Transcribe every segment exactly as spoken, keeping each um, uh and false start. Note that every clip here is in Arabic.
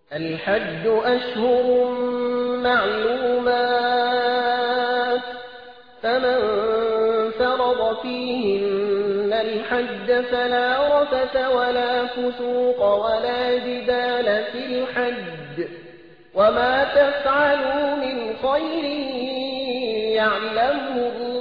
الحج أشهر معلومات، فمن فرض فيهن الحج فلا رفث ولا فسوق ولا جدال في الحج، وما تفعلوا من خير يعلمه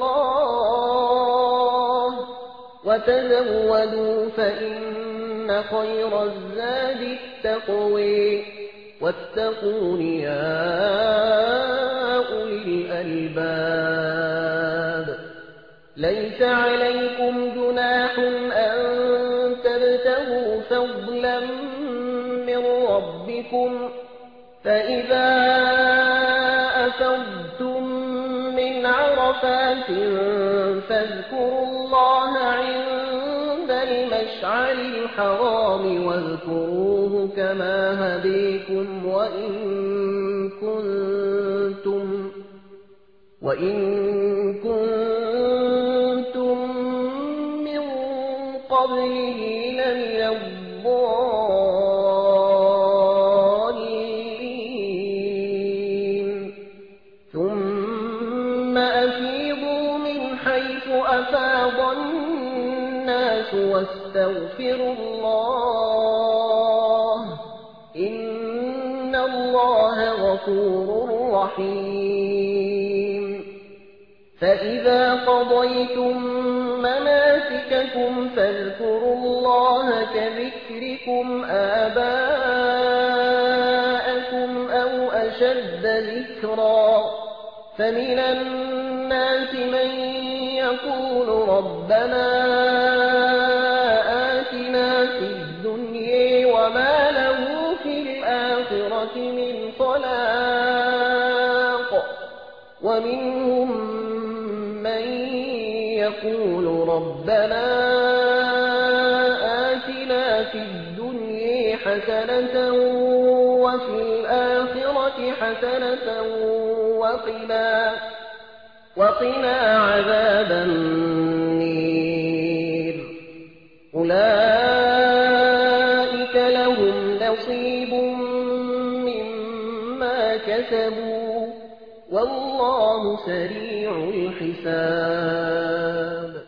الله، وتزودوا فإن خير الزاد التقوى، واتقون يا أولي الألباب. ليس عليكم جناح أن تبتغوا فضلا من ربكم، فإذا أفضتم من عرفات فاذكروا الله عند المشعر الحرام، واذكروه كما هديكم وإن كنتم وإن كنتم من قبله لمن الضالين. ثم أفيضوا من حيث أفاض الناس واستغفروا الله، إن الله غفور رحيم. فإذا قضيتم مناسككم فاذكروا الله كذكركم آباءكم أو أشد ذكرا، فمن الناس من يقول ربنا آتنا في الدنيا وما له في الآخرة من خلاق، ومنهم من يقول ربنا آتنا في الدنيا حسنة وفي الآخرة حسنة وقنا وقنا عذاب النير. أولئك لهم نصيب مما كسبوا، والله سريع الحساب.